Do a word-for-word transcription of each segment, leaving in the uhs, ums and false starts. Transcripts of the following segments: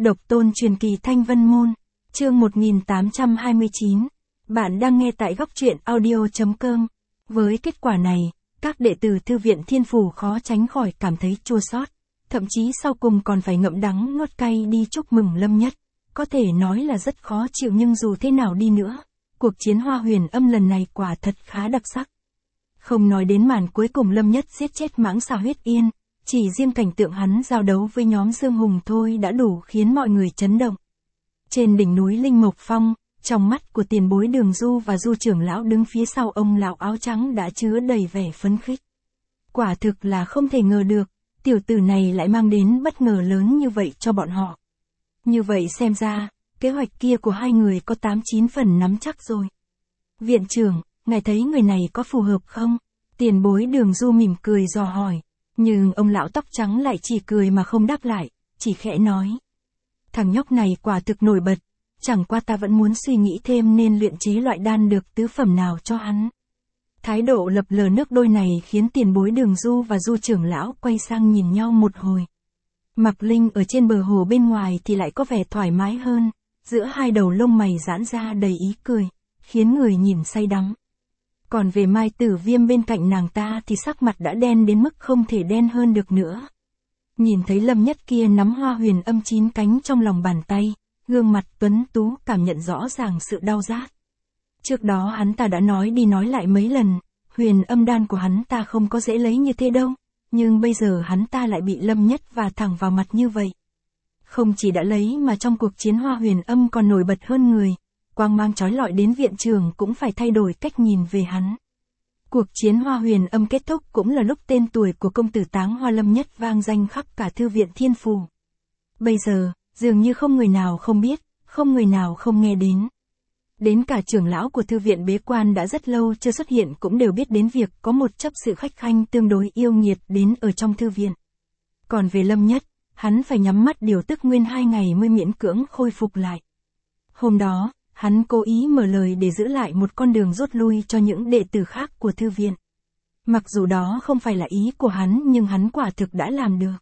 Độc tôn truyền kỳ Thanh Vân Môn, chương một nghìn tám trăm hai mươi chín. Bạn đang nghe tại góc truyện audio.com. Với kết quả này, các đệ tử Thư viện Thiên Phủ khó tránh khỏi cảm thấy chua xót, thậm chí sau cùng còn phải ngậm đắng nuốt cay đi chúc mừng Lâm Nhất. Có thể nói là rất khó chịu, nhưng dù thế nào đi nữa, cuộc chiến Hoa Huyền Âm lần này quả thật khá đặc sắc. Không nói đến màn cuối cùng Lâm Nhất giết chết Mãng Xà Huyết Yên, chỉ riêng cảnh tượng hắn giao đấu với nhóm Dương Hùng thôi đã đủ khiến mọi người chấn động. Trên đỉnh núi Linh Mộc Phong, trong mắt của tiền bối Đường Du và Du trưởng lão đứng phía sau ông lão áo trắng đã chứa đầy vẻ phấn khích. Quả thực là không thể ngờ được, tiểu tử này lại mang đến bất ngờ lớn như vậy cho bọn họ. Như vậy xem ra, kế hoạch kia của hai người có tám chín phần nắm chắc rồi. Viện trưởng, ngài thấy người này có phù hợp không? Tiền bối Đường Du mỉm cười dò hỏi, nhưng ông lão tóc trắng lại chỉ cười mà không đáp lại, chỉ khẽ nói. Thằng nhóc này quả thực nổi bật, chẳng qua ta vẫn muốn suy nghĩ thêm nên luyện chế loại đan được tứ phẩm nào cho hắn. Thái độ lập lờ nước đôi này khiến tiền bối Đường Du và Du trưởng lão quay sang nhìn nhau một hồi. Mạc Linh ở trên bờ hồ bên ngoài thì lại có vẻ thoải mái hơn, giữa hai đầu lông mày giãn ra đầy ý cười, khiến người nhìn say đắm. Còn về Mai Tử Viêm bên cạnh nàng ta thì sắc mặt đã đen đến mức không thể đen hơn được nữa. Nhìn thấy Lâm Nhất kia nắm Hoa Huyền Âm chín cánh trong lòng bàn tay, gương mặt tuấn tú cảm nhận rõ ràng sự đau rát. Trước đó hắn ta đã nói đi nói lại mấy lần, huyền âm đan của hắn ta không có dễ lấy như thế đâu, nhưng bây giờ hắn ta lại bị Lâm Nhất và thẳng vào mặt như vậy. Không chỉ đã lấy mà trong cuộc chiến Hoa Huyền Âm còn nổi bật hơn người, quang mang chói lọi đến viện trưởng cũng phải thay đổi cách nhìn về hắn. Cuộc chiến Hoa Huyền Âm kết thúc cũng là lúc tên tuổi của công tử Táng Hoa Lâm Nhất vang danh khắp cả Thư viện Thiên Phủ. Bây giờ, dường như không người nào không biết, không người nào không nghe đến. Đến cả trưởng lão của thư viện bế quan đã rất lâu chưa xuất hiện cũng đều biết đến việc có một chấp sự khách khanh tương đối yêu nghiệt đến ở trong thư viện. Còn về Lâm Nhất, hắn phải nhắm mắt điều tức nguyên hai ngày mới miễn cưỡng khôi phục lại. Hôm đó, hắn cố ý mở lời để giữ lại một con đường rút lui cho những đệ tử khác của thư viện. Mặc dù đó không phải là ý của hắn nhưng hắn quả thực đã làm được.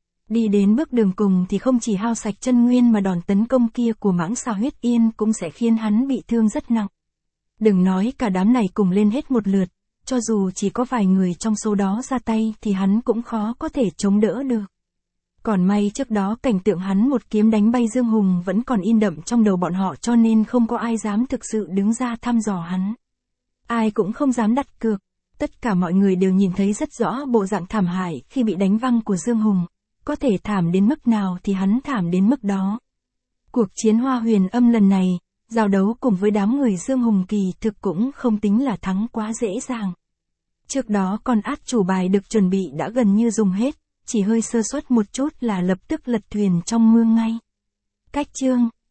Đi đến bước đường cùng thì không chỉ hao sạch chân nguyên mà đòn tấn công kia của Mãng Xà Huyết Yên cũng sẽ khiến hắn bị thương rất nặng. Đừng nói cả đám này cùng lên hết một lượt, cho dù chỉ có vài người trong số đó ra tay thì hắn cũng khó có thể chống đỡ được. Còn may trước đó cảnh tượng hắn một kiếm đánh bay Dương Hùng vẫn còn in đậm trong đầu bọn họ cho nên không có ai dám thực sự đứng ra thăm dò hắn. Ai cũng không dám đặt cược, tất cả mọi người đều nhìn thấy rất rõ bộ dạng thảm hại khi bị đánh văng của Dương Hùng. Có thể thảm đến mức nào thì hắn thảm đến mức đó. Cuộc chiến Hoa Huyền Âm lần này, giao đấu cùng với đám người Dương Hùng kỳ thực cũng không tính là thắng quá dễ dàng. Trước đó con át chủ bài được chuẩn bị đã gần như dùng hết, chỉ hơi sơ suất một chút là lập tức lật thuyền trong mương ngay. Cách chương